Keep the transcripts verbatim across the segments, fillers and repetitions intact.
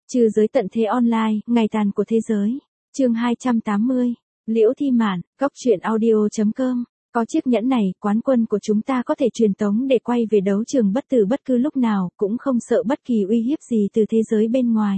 Trừ giới tận thế online, ngày tàn của thế giới. Chương hai trăm tám mươi. Liễu Thi Mạn, góc truyện audio chấm com. Có chiếc nhẫn này, quán quân của chúng ta có thể truyền tống để quay về đấu trường bất tử bất cứ lúc nào, cũng không sợ bất kỳ uy hiếp gì từ thế giới bên ngoài.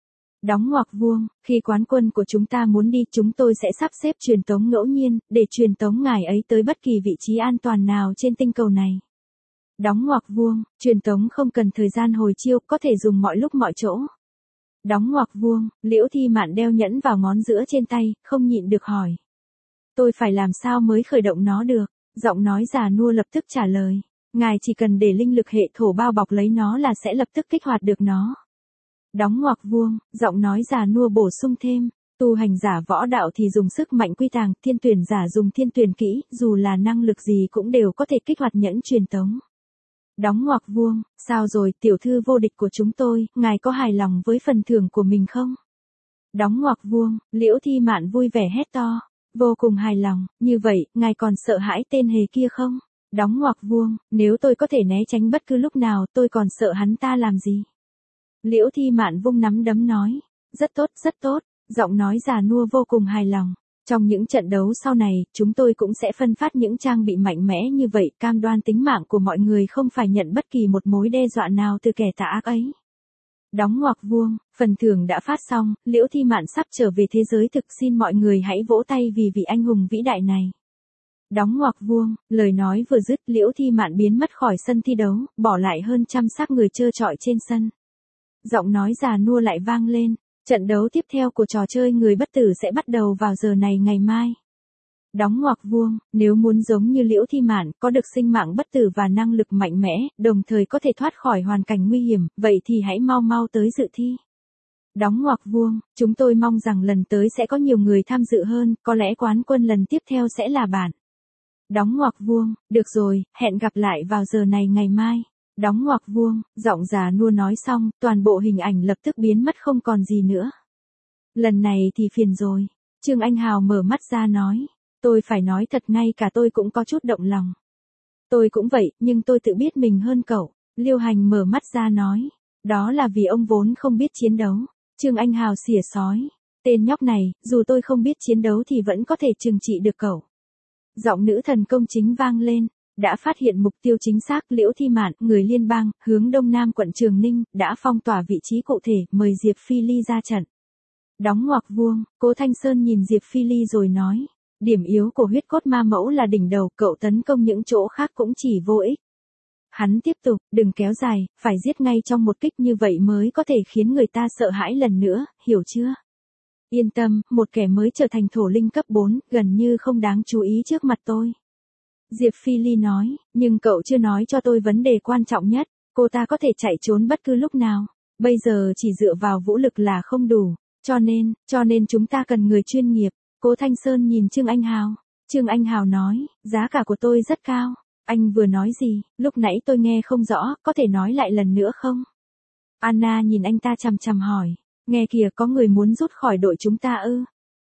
Đóng ngoặc vuông, khi quán quân của chúng ta muốn đi, chúng tôi sẽ sắp xếp truyền tống ngẫu nhiên, để truyền tống ngài ấy tới bất kỳ vị trí an toàn nào trên tinh cầu này. Đóng ngoặc vuông, truyền tống không cần thời gian hồi chiêu, có thể dùng mọi lúc mọi chỗ. Đóng ngoặc vuông, Liễu Thi Mạn đeo nhẫn vào ngón giữa trên tay, không nhịn được hỏi. Tôi phải làm sao mới khởi động nó được? Giọng nói già nua lập tức trả lời. Ngài chỉ cần để linh lực hệ thổ bao bọc lấy nó là sẽ lập tức kích hoạt được nó. Đóng ngoặc vuông, giọng nói già nua bổ sung thêm. Tu hành giả võ đạo thì dùng sức mạnh quy tàng, thiên tuyển giả dùng thiên tuyển kỹ, dù là năng lực gì cũng đều có thể kích hoạt nhẫn truyền tống. Đóng ngoặc vuông, sao rồi tiểu thư vô địch của chúng tôi, ngài có hài lòng với phần thưởng của mình không? Đóng ngoặc vuông, Liễu Thi Mạn vui vẻ hét to, vô cùng hài lòng, như vậy, ngài còn sợ hãi tên hề kia không? Đóng ngoặc vuông, nếu tôi có thể né tránh bất cứ lúc nào tôi còn sợ hắn ta làm gì? Liễu Thi Mạn vung nắm đấm nói, rất tốt, rất tốt, giọng nói già nua vô cùng hài lòng. Trong những trận đấu sau này, chúng tôi cũng sẽ phân phát những trang bị mạnh mẽ như vậy, cam đoan tính mạng của mọi người không phải nhận bất kỳ một mối đe dọa nào từ kẻ tà ác ấy. Đóng ngoặc vuông, phần thưởng đã phát xong, Liễu Thi Mạn sắp trở về thế giới thực, xin mọi người hãy vỗ tay vì vị anh hùng vĩ đại này. Đóng ngoặc vuông, lời nói vừa dứt, Liễu Thi Mạn biến mất khỏi sân thi đấu, bỏ lại hơn trăm xác người trơ trọi trên sân. Giọng nói già nua lại vang lên. Trận đấu tiếp theo của trò chơi người bất tử sẽ bắt đầu vào giờ này ngày mai. Đóng ngoặc vuông, nếu muốn giống như Liễu Thi Mạn, có được sinh mạng bất tử và năng lực mạnh mẽ, đồng thời có thể thoát khỏi hoàn cảnh nguy hiểm, vậy thì hãy mau mau tới dự thi. Đóng ngoặc vuông, chúng tôi mong rằng lần tới sẽ có nhiều người tham dự hơn, có lẽ quán quân lần tiếp theo sẽ là bạn. Đóng ngoặc vuông, được rồi, hẹn gặp lại vào giờ này ngày mai. Đóng ngoặc vuông, giọng già nua nói xong, toàn bộ hình ảnh lập tức biến mất không còn gì nữa. Lần này thì phiền rồi. Trương Anh Hào mở mắt ra nói. Tôi phải nói thật ngay cả tôi cũng có chút động lòng. Tôi cũng vậy, nhưng tôi tự biết mình hơn cậu. Liêu Hành mở mắt ra nói. Đó là vì ông vốn không biết chiến đấu. Trương Anh Hào xỉa sói. Tên nhóc này, dù tôi không biết chiến đấu thì vẫn có thể trừng trị được cậu. Giọng nữ thần công chính vang lên. Đã phát hiện mục tiêu chính xác, Liễu Thi Mạn, người liên bang, hướng đông nam quận Trường Ninh, đã phong tỏa vị trí cụ thể, mời Diệp Phi Ly ra trận. Đóng ngoặc vuông, Cố Thanh Sơn nhìn Diệp Phi Ly rồi nói, điểm yếu của huyết cốt ma mẫu là đỉnh đầu, cậu tấn công những chỗ khác cũng chỉ vô ích. Hắn tiếp tục, đừng kéo dài, phải giết ngay trong một kích, như vậy mới có thể khiến người ta sợ hãi lần nữa, hiểu chưa? Yên tâm, một kẻ mới trở thành thổ linh cấp bốn, gần như không đáng chú ý trước mặt tôi. Diệp Phi Ly nói, nhưng cậu chưa nói cho tôi vấn đề quan trọng nhất, cô ta có thể chạy trốn bất cứ lúc nào, bây giờ chỉ dựa vào vũ lực là không đủ, cho nên, cho nên chúng ta cần người chuyên nghiệp. Cố Thanh Sơn nhìn Trương Anh Hào, Trương Anh Hào nói, giá cả của tôi rất cao, anh vừa nói gì, lúc nãy tôi nghe không rõ, có thể nói lại lần nữa không? Anna nhìn anh ta chằm chằm hỏi, nghe kìa có người muốn rút khỏi đội chúng ta ư?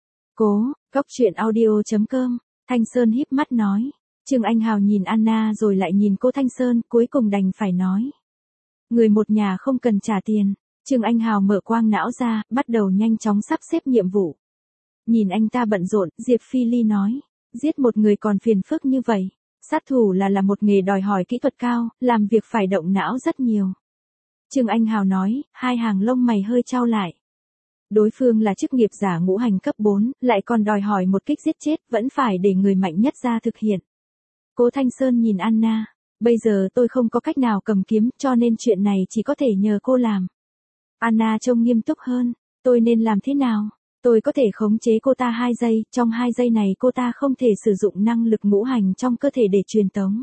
Cố, góc truyện audio chấm com, Thanh Sơn híp mắt nói. Trương Anh Hào nhìn Anna rồi lại nhìn cô Thanh Sơn, cuối cùng đành phải nói. Người một nhà không cần trả tiền. Trương Anh Hào mở quang não ra, bắt đầu nhanh chóng sắp xếp nhiệm vụ. Nhìn anh ta bận rộn, Diệp Phi Ly nói. Giết một người còn phiền phức như vậy. Sát thủ là là một nghề đòi hỏi kỹ thuật cao, làm việc phải động não rất nhiều. Trương Anh Hào nói, hai hàng lông mày hơi chau lại. Đối phương là chức nghiệp giả ngũ hành cấp bốn, lại còn đòi hỏi một kích giết chết, vẫn phải để người mạnh nhất ra thực hiện. Cố Thanh Sơn nhìn Anna, bây giờ tôi không có cách nào cầm kiếm, cho nên chuyện này chỉ có thể nhờ cô làm. Anna trông nghiêm túc hơn, tôi nên làm thế nào? Tôi có thể khống chế cô ta hai giây, trong hai giây này cô ta không thể sử dụng năng lực ngũ hành trong cơ thể để truyền tống.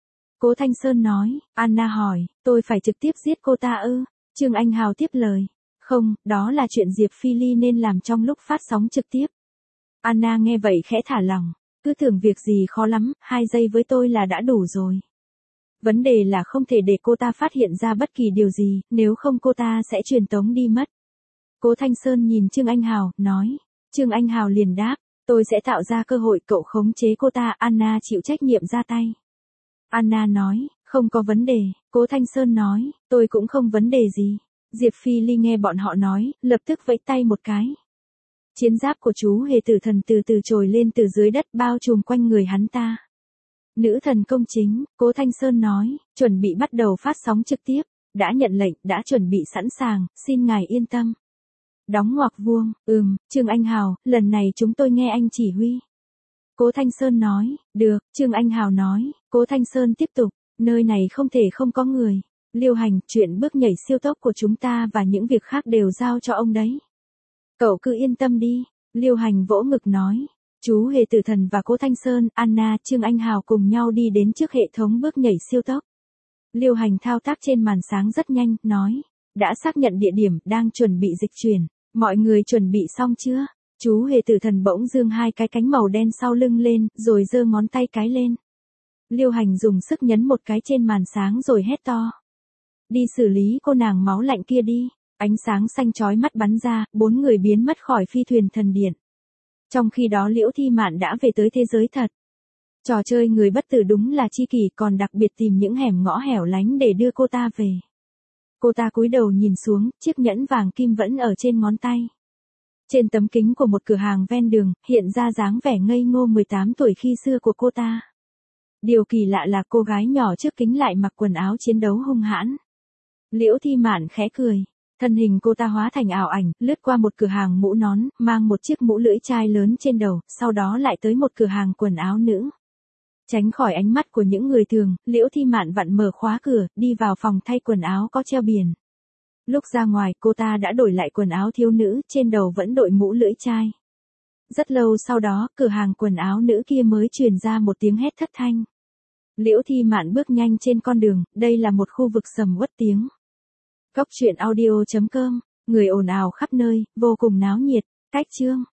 Cố Thanh Sơn nói, Anna hỏi, tôi phải trực tiếp giết cô ta ư? Trương Anh Hào tiếp lời, không, đó là chuyện Diệp Phi Ly nên làm trong lúc phát sóng trực tiếp. Anna nghe vậy khẽ thả lỏng. Cứ tưởng việc gì khó lắm, hai giây với tôi là đã đủ rồi. Vấn đề là không thể để cô ta phát hiện ra bất kỳ điều gì, nếu không cô ta sẽ truyền tống đi mất. Cố Thanh Sơn nhìn Trương Anh Hào, nói. Trương Anh Hào liền đáp, tôi sẽ tạo ra cơ hội cậu khống chế cô ta, Anna chịu trách nhiệm ra tay. Anna nói, không có vấn đề, Cố Thanh Sơn nói, tôi cũng không vấn đề gì. Diệp Phi Ly nghe bọn họ nói, lập tức vẫy tay một cái. Chiến giáp của chú hề tử thần từ từ trồi lên từ dưới đất bao trùm quanh người hắn ta. Nữ thần công chính, Cố Thanh Sơn nói, chuẩn bị bắt đầu phát sóng trực tiếp, đã nhận lệnh, đã chuẩn bị sẵn sàng, xin ngài yên tâm. Đóng ngoặc vuông, ừm, Trương Anh Hào, lần này chúng tôi nghe anh chỉ huy. Cố Thanh Sơn nói, được, Trương Anh Hào nói, Cố Thanh Sơn tiếp tục, nơi này không thể không có người. Liêu Hành, chuyện bước nhảy siêu tốc của chúng ta và những việc khác đều giao cho ông đấy. Cậu cứ yên tâm đi, Liêu Hành vỗ ngực nói. Chú hề tử thần và Cố Thanh Sơn, Anna, Trương Anh Hào cùng nhau đi đến trước hệ thống bước nhảy siêu tốc. Liêu Hành thao tác trên màn sáng rất nhanh, nói. Đã xác nhận địa điểm, đang chuẩn bị dịch chuyển. Mọi người chuẩn bị xong chưa? Chú hề tử thần bỗng dương hai cái cánh màu đen sau lưng lên, rồi giơ ngón tay cái lên. Liêu Hành dùng sức nhấn một cái trên màn sáng rồi hét to. Đi xử lý cô nàng máu lạnh kia đi. Ánh sáng xanh chói mắt bắn ra, bốn người biến mất khỏi phi thuyền thần điện. Trong khi đó Liễu Thi Mạn đã về tới thế giới thật. Trò chơi người bất tử đúng là chi kỷ, còn đặc biệt tìm những hẻm ngõ hẻo lánh để đưa cô ta về. Cô ta cúi đầu nhìn xuống, chiếc nhẫn vàng kim vẫn ở trên ngón tay. Trên tấm kính của một cửa hàng ven đường, hiện ra dáng vẻ ngây ngô mười tám tuổi khi xưa của cô ta. Điều kỳ lạ là cô gái nhỏ trước kính lại mặc quần áo chiến đấu hung hãn. Liễu Thi Mạn khẽ cười. Thân hình cô ta hóa thành ảo ảnh, lướt qua một cửa hàng mũ nón, mang một chiếc mũ lưỡi chai lớn trên đầu, sau đó lại tới một cửa hàng quần áo nữ. Tránh khỏi ánh mắt của những người thường, Liễu Thi Mạn vặn mở khóa cửa, đi vào phòng thay quần áo có treo biển. Lúc ra ngoài, cô ta đã đổi lại quần áo thiếu nữ, trên đầu vẫn đội mũ lưỡi chai. Rất lâu sau đó, cửa hàng quần áo nữ kia mới truyền ra một tiếng hét thất thanh. Liễu Thi Mạn bước nhanh trên con đường, đây là một khu vực sầm uất tiếng. Góc truyện audio chấm com, người ồn ào khắp nơi, vô cùng náo nhiệt, cách chương.